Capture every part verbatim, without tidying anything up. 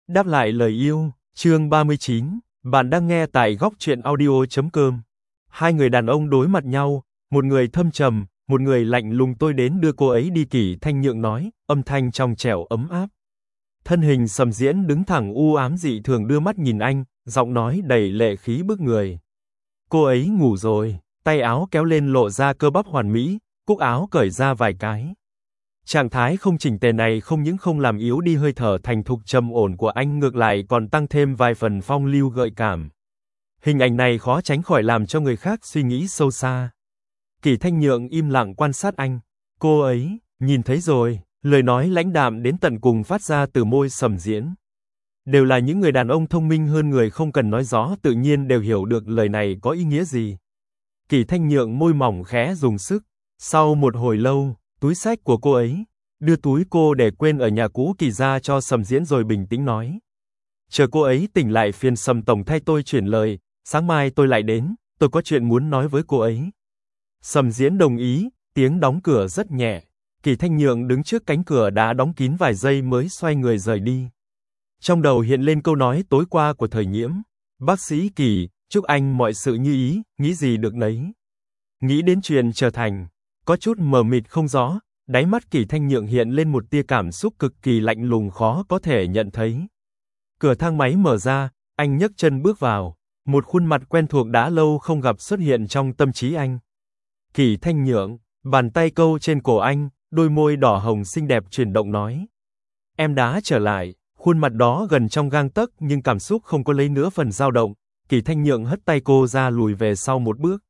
Đáp lại lời yêu, chương ba mươi chín, bạn đang nghe tại góc truyện audio chấm com. Hai người đàn ông đối mặt nhau, một người thâm trầm, một người lạnh lùng. Tôi đến đưa cô ấy đi, Kỷ Thanh Nhượng nói, âm thanh trong trẻo ấm áp. Thân hình Sầm Diễn đứng thẳng u ám dị thường đưa mắt nhìn anh, giọng nói đầy lệ khí bức người. Cô ấy ngủ rồi, tay áo kéo lên lộ ra cơ bắp hoàn mỹ, cúc áo cởi ra vài cái. Trạng thái không chỉnh tề này không những không làm yếu đi hơi thở thành thục trầm ổn của anh, ngược lại còn tăng thêm vài phần phong lưu gợi cảm. Hình ảnh này khó tránh khỏi làm cho người khác suy nghĩ sâu xa. Kỷ Thanh Nhượng im lặng quan sát anh. Cô ấy, nhìn thấy rồi, lời nói lãnh đạm đến tận cùng phát ra từ môi Sầm Diễn. Đều là những người đàn ông thông minh hơn người, không cần nói rõ tự nhiên đều hiểu được lời này có ý nghĩa gì. Kỷ Thanh Nhượng môi mỏng khẽ dùng sức. Sau một hồi lâu, túi xách của cô ấy, đưa túi cô để quên ở nhà cũ Kỳ ra cho Sầm Diễn rồi bình tĩnh nói. Chờ cô ấy tỉnh lại phiền Sầm tổng thay tôi chuyển lời, sáng mai tôi lại đến, tôi có chuyện muốn nói với cô ấy. Sầm Diễn đồng ý, tiếng đóng cửa rất nhẹ. Kỷ Thanh Nhượng đứng trước cánh cửa đã đóng kín vài giây mới xoay người rời đi. Trong đầu hiện lên câu nói tối qua của Thời Nhiễm. Bác sĩ Kỷ, chúc anh mọi sự như ý, nghĩ gì được nấy. Nghĩ đến chuyện trở thành, có chút mờ mịt không rõ, đáy mắt Kỷ Thanh Nhượng hiện lên một tia cảm xúc cực kỳ lạnh lùng khó có thể nhận thấy. Cửa thang máy mở ra, anh nhấc chân bước vào, một khuôn mặt quen thuộc đã lâu không gặp xuất hiện trong tâm trí anh. Kỷ Thanh Nhượng, bàn tay câu trên cổ anh, đôi môi đỏ hồng xinh đẹp chuyển động nói. Em đã trở lại, khuôn mặt đó gần trong gang tấc nhưng cảm xúc không có lấy nửa phần dao động. Kỷ Thanh Nhượng hất tay cô ra lùi về sau một bước.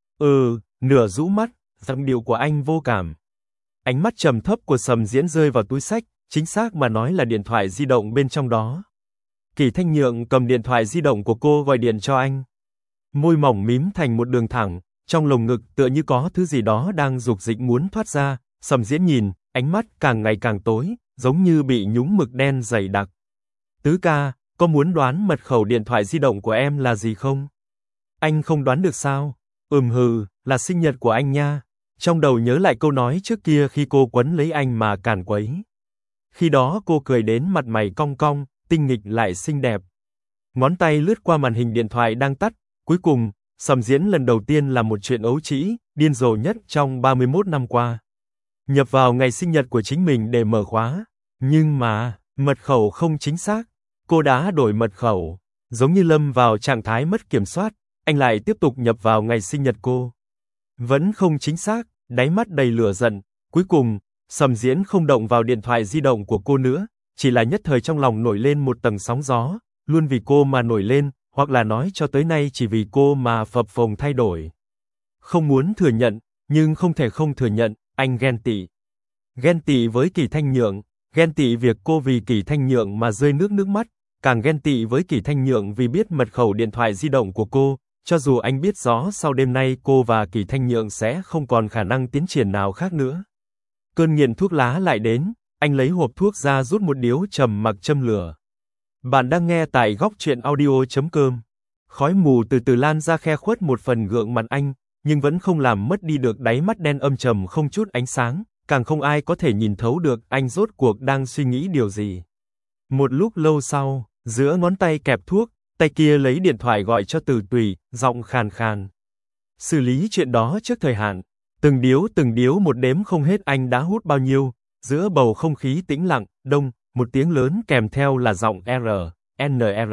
Ừ, nửa rũ mắt, giọng điệu của anh vô cảm. Ánh mắt trầm thấp của Sầm Diễn rơi vào túi xách, chính xác mà nói là điện thoại di động bên trong đó. Kỷ Thanh Nhượng cầm điện thoại di động của cô gọi điện cho anh. Môi mỏng mím thành một đường thẳng, trong lồng ngực tựa như có thứ gì đó đang dục dịch muốn thoát ra. Sầm Diễn nhìn, ánh mắt càng ngày càng tối, giống như bị nhúng mực đen dày đặc. Tứ ca, có muốn đoán mật khẩu điện thoại di động của em là gì không? Anh không đoán được sao? Ừm hừ, là sinh nhật của anh nha. Trong đầu nhớ lại câu nói trước kia khi cô quấn lấy anh mà càn quấy. Khi đó cô cười đến mặt mày cong cong, tinh nghịch lại xinh đẹp. Ngón tay lướt qua màn hình điện thoại đang tắt, cuối cùng, Sầm Diễn lần đầu tiên làm một chuyện ấu trĩ, điên rồ nhất trong ba mươi mốt năm qua. Nhập vào ngày sinh nhật của chính mình để mở khóa, nhưng mà, mật khẩu không chính xác. Cô đã đổi mật khẩu, giống như lâm vào trạng thái mất kiểm soát, anh lại tiếp tục nhập vào ngày sinh nhật cô. Vẫn không chính xác, đáy mắt đầy lửa giận. Cuối cùng, Sầm Diễn không động vào điện thoại di động của cô nữa, chỉ là nhất thời trong lòng nổi lên một tầng sóng gió, luôn vì cô mà nổi lên, hoặc là nói cho tới nay chỉ vì cô mà phập phồng thay đổi. Không muốn thừa nhận, nhưng không thể không thừa nhận, anh ghen tị. Ghen tị với Kỷ Thanh Nhượng, ghen tị việc cô vì Kỷ Thanh Nhượng mà rơi nước nước mắt, càng ghen tị với Kỷ Thanh Nhượng vì biết mật khẩu điện thoại di động của cô. Cho dù anh biết rõ sau đêm nay cô và Kỷ Thanh Nhượng sẽ không còn khả năng tiến triển nào khác nữa. Cơn nghiện thuốc lá lại đến, anh lấy hộp thuốc ra rút một điếu trầm mặc châm lửa. Bạn đang nghe tại góc truyện audio chấm com. Khói mù từ từ lan ra khe khuất một phần gượng mặt anh, nhưng vẫn không làm mất đi được đáy mắt đen âm trầm không chút ánh sáng, càng không ai có thể nhìn thấu được anh rốt cuộc đang suy nghĩ điều gì. Một lúc lâu sau, giữa ngón tay kẹp thuốc, tay kia lấy điện thoại gọi cho Từ Tùy, giọng khàn khàn. Xử lý chuyện đó trước thời hạn, từng điếu từng điếu một đếm không hết anh đã hút bao nhiêu, giữa bầu không khí tĩnh lặng, đông, một tiếng lớn kèm theo là giọng R, N R.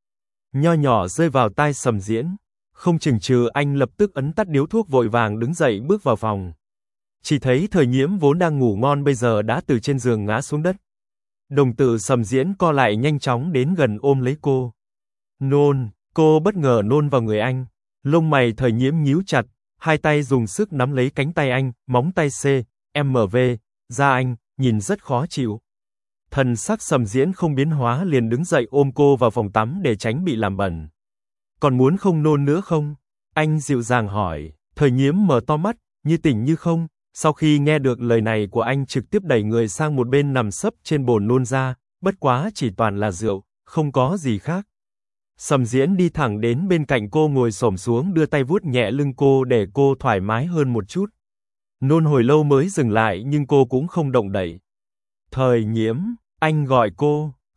Nho nhỏ rơi vào tai Sầm Diễn, không chừng chừ anh lập tức ấn tắt điếu thuốc vội vàng đứng dậy bước vào phòng. Chỉ thấy Thời Nhiễm vốn đang ngủ ngon bây giờ đã từ trên giường ngã xuống đất. Đồng tử Sầm Diễn co lại nhanh chóng đến gần ôm lấy cô. Nôn, cô bất ngờ nôn vào người anh. Lông mày Thời Nhiễm nhíu chặt, hai tay dùng sức nắm lấy cánh tay anh, móng tay C, M V, da anh, nhìn rất khó chịu. Thần sắc Sầm Diễn không biến hóa liền đứng dậy ôm cô vào phòng tắm để tránh bị làm bẩn. Còn muốn không nôn nữa không? Anh dịu dàng hỏi. Thời Nhiễm mở to mắt, như tỉnh như không. Sau khi nghe được lời này của anh trực tiếp đẩy người sang một bên nằm sấp trên bồn nôn ra, bất quá chỉ toàn là rượu, không có gì khác. Sầm Diễn đi thẳng đến bên cạnh cô ngồi xổm xuống đưa tay vuốt nhẹ lưng cô để cô thoải mái hơn một chút. Nôn hồi lâu mới dừng lại nhưng cô cũng không động đậy. Thời Nhiễm, anh gọi cô,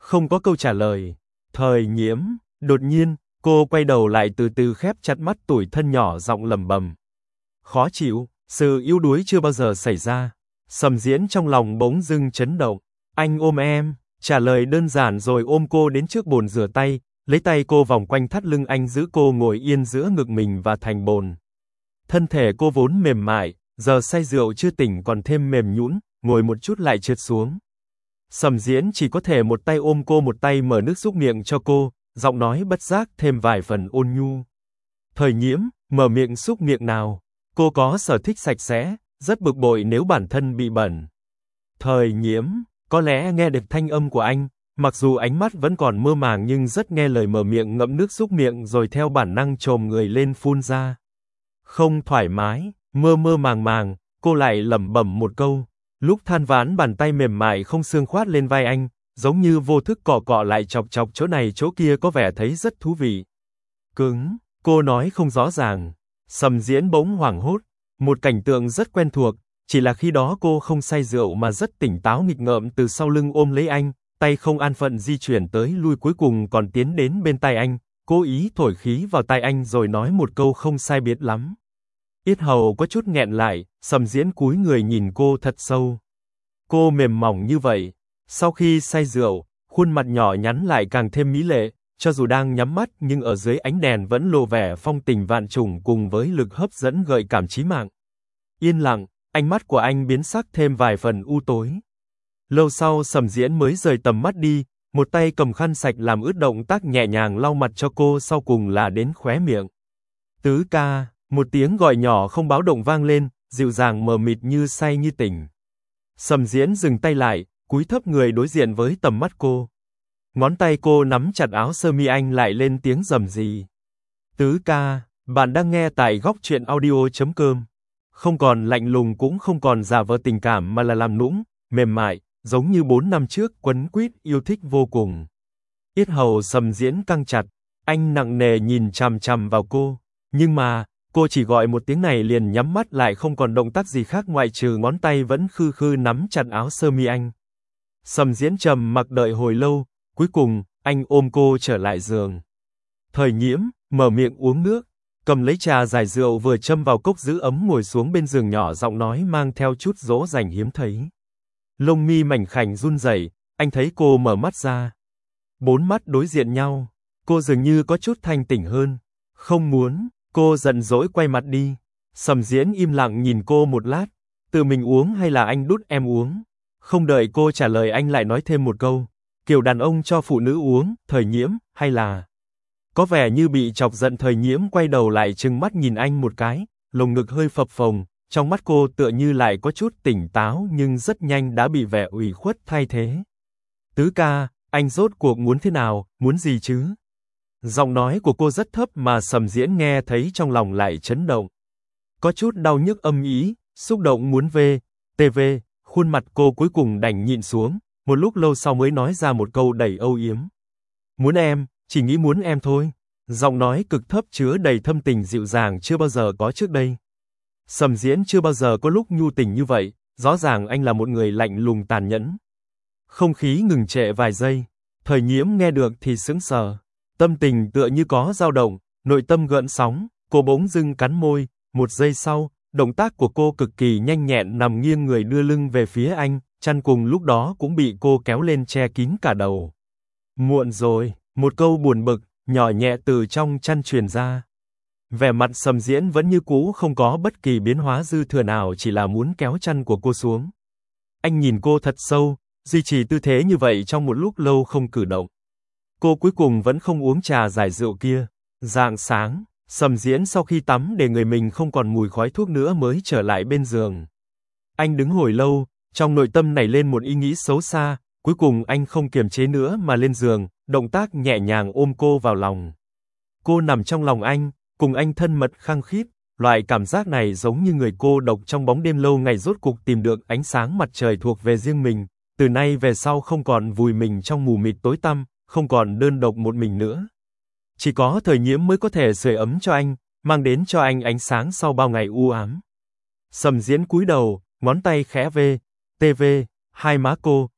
Không có câu trả lời. Thời Nhiễm, đột nhiên, cô quay đầu lại từ từ khép chặt mắt tủi thân nhỏ giọng lẩm bẩm. Khó chịu, sự yếu đuối chưa bao giờ xảy ra. Sầm Diễn trong lòng bỗng dưng chấn động. Anh ôm em, trả lời đơn giản rồi ôm cô đến trước bồn rửa tay, lấy tay cô vòng quanh thắt lưng anh giữ cô ngồi yên giữa ngực mình và thành bồn. Thân thể cô vốn mềm mại, giờ say rượu chưa tỉnh còn thêm mềm nhũn, ngồi một chút lại trượt xuống. Sầm Diễn chỉ có thể một tay ôm cô một tay mở nước súc miệng cho cô, giọng nói bất giác thêm vài phần ôn nhu. Thời Nhiễm, mở miệng xúc miệng nào. Cô có sở thích sạch sẽ, rất bực bội nếu bản thân bị bẩn. Thời Nhiễm, có lẽ nghe được thanh âm của anh, mặc dù ánh mắt vẫn còn mơ màng nhưng rất nghe lời mở miệng ngậm nước súc miệng rồi theo bản năng chồm người lên phun ra. Không thoải mái, mơ mơ màng màng, cô lại lẩm bẩm một câu. Lúc than vãn bàn tay mềm mại không xương khoát lên vai anh, giống như vô thức cọ cọ lại chọc chọc chỗ này chỗ kia có vẻ thấy rất thú vị. Cứng, cô nói không rõ ràng. Sầm Diễn bỗng hoảng hốt, một cảnh tượng rất quen thuộc, chỉ là khi đó cô không say rượu mà rất tỉnh táo nghịch ngợm từ sau lưng ôm lấy anh, tay không an phận di chuyển tới lui cuối cùng còn tiến đến bên tai anh, cố ý thổi khí vào tai anh rồi nói một câu không sai biệt lắm. Yết hầu có chút nghẹn lại, Sầm Diễn cúi người nhìn cô thật sâu. Cô mềm mỏng như vậy, sau khi say rượu, khuôn mặt nhỏ nhắn lại càng thêm mỹ lệ, cho dù đang nhắm mắt nhưng ở dưới ánh đèn vẫn lộ vẻ phong tình vạn trùng cùng với lực hấp dẫn gợi cảm chí mạng. Yên lặng, ánh mắt của anh biến sắc thêm vài phần u tối. Lâu sau Sầm Diễn mới rời tầm mắt đi, một tay cầm khăn sạch làm ướt động tác nhẹ nhàng lau mặt cho cô sau cùng là đến khóe miệng. Tứ ca, một tiếng gọi nhỏ không báo động vang lên, dịu dàng mờ mịt như say như tỉnh. Sầm Diễn dừng tay lại, cúi thấp người đối diện với tầm mắt cô. Ngón tay cô nắm chặt áo sơ mi anh lại lên tiếng rầm rì. Tứ ca, bạn đang nghe tại góc truyện audio chấm com. Không còn lạnh lùng cũng không còn giả vờ tình cảm mà là làm nũng, mềm mại, giống như bốn năm trước quấn quýt yêu thích vô cùng. Yết hầu Sầm Diễn căng chặt, anh nặng nề nhìn chằm chằm vào cô, nhưng mà, cô chỉ gọi một tiếng này liền nhắm mắt lại không còn động tác gì khác ngoại trừ ngón tay vẫn khư khư nắm chặt áo sơ mi anh. Sầm Diễn trầm mặc đợi hồi lâu, cuối cùng, anh ôm cô trở lại giường. Thời Nhiễm, mở miệng uống nước, cầm lấy trà giải rượu vừa châm vào cốc giữ ấm ngồi xuống bên giường nhỏ giọng nói mang theo chút dỗ dành hiếm thấy. Lông mi mảnh khảnh run rẩy, anh thấy cô mở mắt ra. Bốn mắt đối diện nhau, cô dường như có chút thanh tỉnh hơn. Không muốn, cô giận dỗi quay mặt đi. Sầm Diễn im lặng nhìn cô một lát, tự mình uống hay là anh đút em uống? Không đợi cô trả lời anh lại nói thêm một câu, kiểu đàn ông cho phụ nữ uống, Thời Nhiễm, hay là... Có vẻ như bị chọc giận Thời Nhiễm quay đầu lại trừng mắt nhìn anh một cái, lồng ngực hơi phập phồng, trong mắt cô tựa như lại có chút tỉnh táo nhưng rất nhanh đã bị vẻ ủy khuất thay thế. Tứ ca, anh rốt cuộc muốn thế nào, muốn gì chứ? Giọng nói của cô rất thấp mà Sầm Diễn nghe thấy trong lòng lại chấn động. Có chút đau nhức âm ý, xúc động muốn về, tê vê, khuôn mặt cô cuối cùng đành nhịn xuống, một lúc lâu sau mới nói ra một câu đầy âu yếm. Muốn em, chỉ nghĩ muốn em thôi. Giọng nói cực thấp chứa đầy thâm tình dịu dàng chưa bao giờ có trước đây. Sầm Diễn chưa bao giờ có lúc nhu tình như vậy, rõ ràng anh là một người lạnh lùng tàn nhẫn. Không khí ngừng trệ vài giây, Thời Nhiễm nghe được thì sững sờ. Tâm tình tựa như có dao động, nội tâm gợn sóng, cô bỗng dưng cắn môi, một giây sau, động tác của cô cực kỳ nhanh nhẹn nằm nghiêng người đưa lưng về phía anh, chăn cùng lúc đó cũng bị cô kéo lên che kín cả đầu. Muộn rồi, một câu buồn bực, nhỏ nhẹ từ trong chăn truyền ra. Vẻ mặt Sầm Diễn vẫn như cũ không có bất kỳ biến hóa dư thừa nào chỉ là muốn kéo chăn của cô xuống. Anh nhìn cô thật sâu, duy trì tư thế như vậy trong một lúc lâu không cử động. Cô cuối cùng vẫn không uống trà giải rượu kia. Rạng sáng, Sầm Diễn sau khi tắm để người mình không còn mùi khói thuốc nữa mới trở lại bên giường. Anh đứng hồi lâu, trong nội tâm nảy lên một ý nghĩ xấu xa, cuối cùng anh không kiềm chế nữa mà lên giường, động tác nhẹ nhàng ôm cô vào lòng. Cô nằm trong lòng anh, cùng anh thân mật khăng khít, loại cảm giác này giống như người cô độc trong bóng đêm lâu ngày rốt cục tìm được ánh sáng mặt trời thuộc về riêng mình, từ nay về sau không còn vùi mình trong mù mịt tối tăm, không còn đơn độc một mình nữa. Chỉ có Thời Nhiễm mới có thể sưởi ấm cho anh, mang đến cho anh ánh sáng sau bao ngày u ám. Sầm Diễn cúi đầu, ngón tay khẽ vê, tê vê, hai má cô,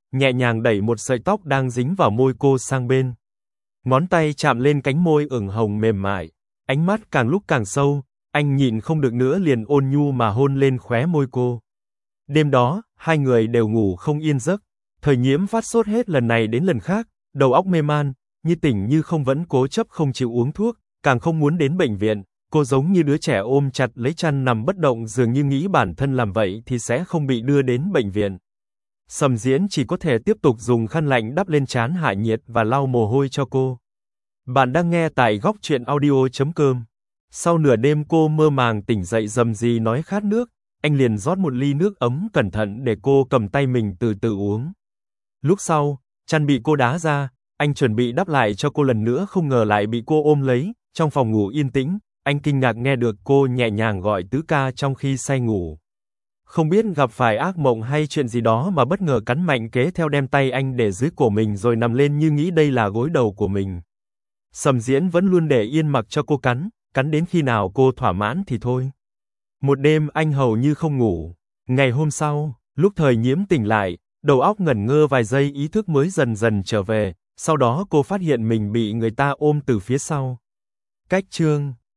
nhẹ nhàng đẩy một sợi tóc đang dính vào môi cô sang bên. Ngón tay chạm lên cánh môi ửng hồng mềm mại, ánh mắt càng lúc càng sâu, anh nhịn không được nữa liền ôn nhu mà hôn lên khóe môi cô. Đêm đó, hai người đều ngủ không yên giấc, Thời Nhiễm phát sốt hết lần này đến lần khác, đầu óc mê man, như tỉnh như không vẫn cố chấp không chịu uống thuốc, càng không muốn đến bệnh viện, cô giống như đứa trẻ ôm chặt lấy chăn nằm bất động dường như nghĩ bản thân làm vậy thì sẽ không bị đưa đến bệnh viện. Sầm Diễn chỉ có thể tiếp tục dùng khăn lạnh đắp lên trán hạ nhiệt và lau mồ hôi cho cô. Bạn đang nghe tại góc truyện audio chấm com. Sau nửa đêm cô mơ màng tỉnh dậy rầm rì nói khát nước, anh liền rót một ly nước ấm cẩn thận để cô cầm tay mình từ từ uống. Lúc sau, chăn bị cô đá ra, anh chuẩn bị đắp lại cho cô lần nữa không ngờ lại bị cô ôm lấy, trong phòng ngủ yên tĩnh, anh kinh ngạc nghe được cô nhẹ nhàng gọi tứ ca trong khi say ngủ. Không biết gặp phải ác mộng hay chuyện gì đó mà bất ngờ cắn mạnh kế theo đem tay anh để dưới cổ mình rồi nằm lên như nghĩ đây là gối đầu của mình. Sầm Diễn vẫn luôn để yên mặc cho cô cắn, cắn đến khi nào cô thỏa mãn thì thôi. Một đêm anh hầu như không ngủ. Ngày hôm sau, lúc Thời Nhiễm tỉnh lại, đầu óc ngẩn ngơ vài giây ý thức mới dần dần trở về, sau đó cô phát hiện mình bị người ta ôm từ phía sau. Cách chương